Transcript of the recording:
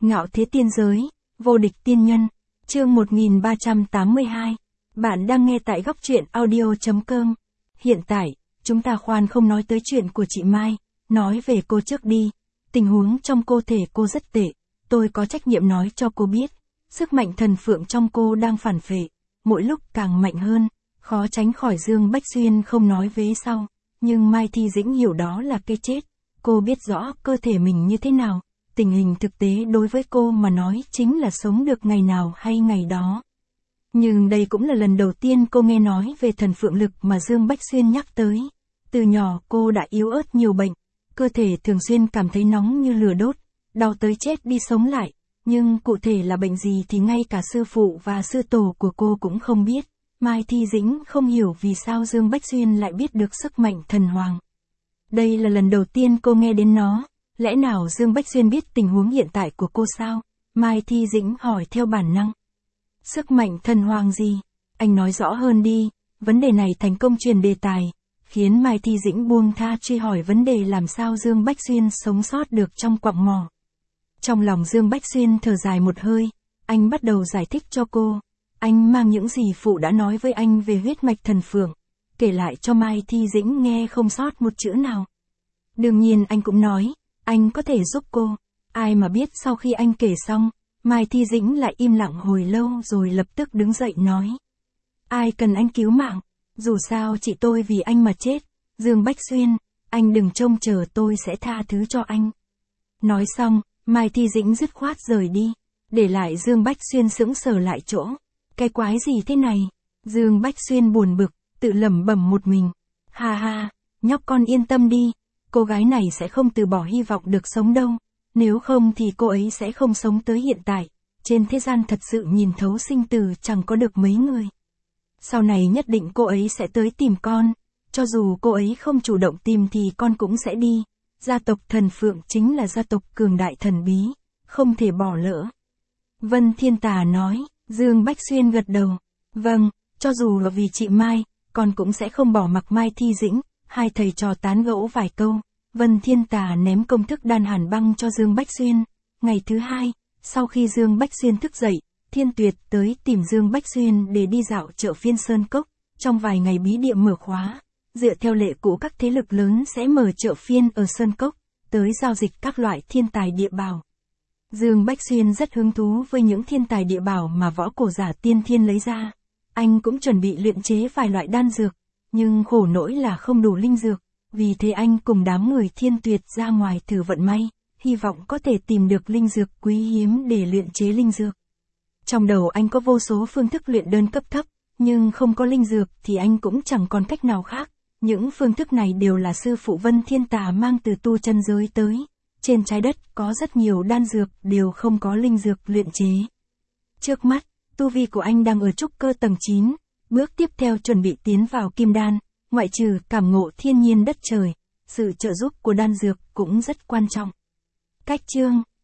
Ngạo thế tiên giới, vô địch tiên nhân, chương 1382. Bạn đang nghe tại góc truyện audio.com. Hiện tại, chúng ta khoan không nói tới chuyện của chị Mai, nói về cô trước đi. Tình huống trong cơ thể cô rất tệ, tôi có trách nhiệm nói cho cô biết. Sức mạnh thần phượng trong cô đang phản phệ, mỗi lúc càng mạnh hơn, khó tránh khỏi Dương Bách Xuyên không nói vế sau. Nhưng Mai Thi Dĩnh hiểu đó là cái chết. Cô biết rõ cơ thể mình như thế nào. Tình hình thực tế đối với cô mà nói chính là sống được ngày nào hay ngày đó. Nhưng đây cũng là lần đầu tiên cô nghe nói về thần phượng lực mà Dương Bách Xuyên nhắc tới. Từ nhỏ cô đã yếu ớt nhiều bệnh, cơ thể thường xuyên cảm thấy nóng như lửa đốt, đau tới chết đi sống lại. Nhưng cụ thể là bệnh gì thì ngay cả sư phụ và sư tổ của cô cũng không biết. Mai Thi Dĩnh không hiểu vì sao Dương Bách Xuyên lại biết được sức mạnh thần hoàng. Đây là lần đầu tiên cô nghe đến nó. Lẽ nào Dương Bách Xuyên biết tình huống hiện tại của cô sao? Mai Thi Dĩnh hỏi theo bản năng. Sức mạnh thần hoàng gì? Anh nói rõ hơn đi. Vấn đề này thành công truyền đề tài, khiến Mai Thi Dĩnh buông tha truy hỏi vấn đề làm sao Dương Bách Xuyên sống sót được trong quặng mỏ. Trong lòng Dương Bách Xuyên thở dài một hơi, anh bắt đầu giải thích cho cô. Anh mang những gì phụ đã nói với anh về huyết mạch thần phượng, kể lại cho Mai Thi Dĩnh nghe không sót một chữ nào. Đương nhiên anh cũng nói, anh có thể giúp cô. Ai mà biết sau khi anh kể xong, Mai Thi Dĩnh lại im lặng hồi lâu rồi lập tức đứng dậy nói. Ai cần anh cứu mạng, dù sao chị tôi vì anh mà chết. Dương Bách Xuyên, anh đừng trông chờ tôi sẽ tha thứ cho anh. Nói xong, Mai Thi Dĩnh dứt khoát rời đi, để lại Dương Bách Xuyên sững sờ lại chỗ. Cái quái gì thế này? Dương Bách Xuyên buồn bực, tự lẩm bẩm một mình. Ha ha, nhóc con yên tâm đi, cô gái này sẽ không từ bỏ hy vọng được sống đâu. Nếu không thì cô ấy sẽ không sống tới hiện tại. Trên thế gian thật sự nhìn thấu sinh tử chẳng có được mấy người. Sau này nhất định cô ấy sẽ tới tìm con. Cho dù cô ấy không chủ động tìm thì con cũng sẽ đi. Gia tộc thần phượng chính là gia tộc cường đại thần bí, không thể bỏ lỡ. Vân Thiên Tà nói. Dương Bách Xuyên gật đầu. Vâng, cho dù là vì chị Mai, con cũng sẽ không bỏ mặc Mai Thi Dĩnh. Hai thầy trò tán gẫu vài câu, Vân Thiên Tà ném công thức đan hàn băng cho Dương Bách Xuyên. Ngày thứ hai, sau khi Dương Bách Xuyên thức dậy, Thiên Tuyệt tới tìm Dương Bách Xuyên để đi dạo chợ phiên Sơn Cốc. Trong vài ngày bí địa mở khóa, dựa theo lệ cũ các thế lực lớn sẽ mở chợ phiên ở Sơn Cốc, tới giao dịch các loại thiên tài địa bảo. Dương Bách Xuyên rất hứng thú với những thiên tài địa bảo mà võ cổ giả tiên thiên lấy ra. Anh cũng chuẩn bị luyện chế vài loại đan dược, nhưng khổ nỗi là không đủ linh dược. Vì thế anh cùng đám người Thiên Tuyệt ra ngoài thử vận may, hy vọng có thể tìm được linh dược quý hiếm để luyện chế linh dược. Trong đầu anh có vô số phương thức luyện đơn cấp thấp, nhưng không có linh dược thì anh cũng chẳng còn cách nào khác. Những phương thức này đều là sư phụ Vân Thiên Tà mang từ tu chân giới tới. Trên trái đất có rất nhiều đan dược đều không có linh dược luyện chế. Trước mắt, tu vi của anh đang ở trúc cơ tầng 9, bước tiếp theo chuẩn bị tiến vào kim đan. Ngoại trừ cảm ngộ thiên nhiên đất trời, sự trợ giúp của đan dược cũng rất quan trọng. Cách chương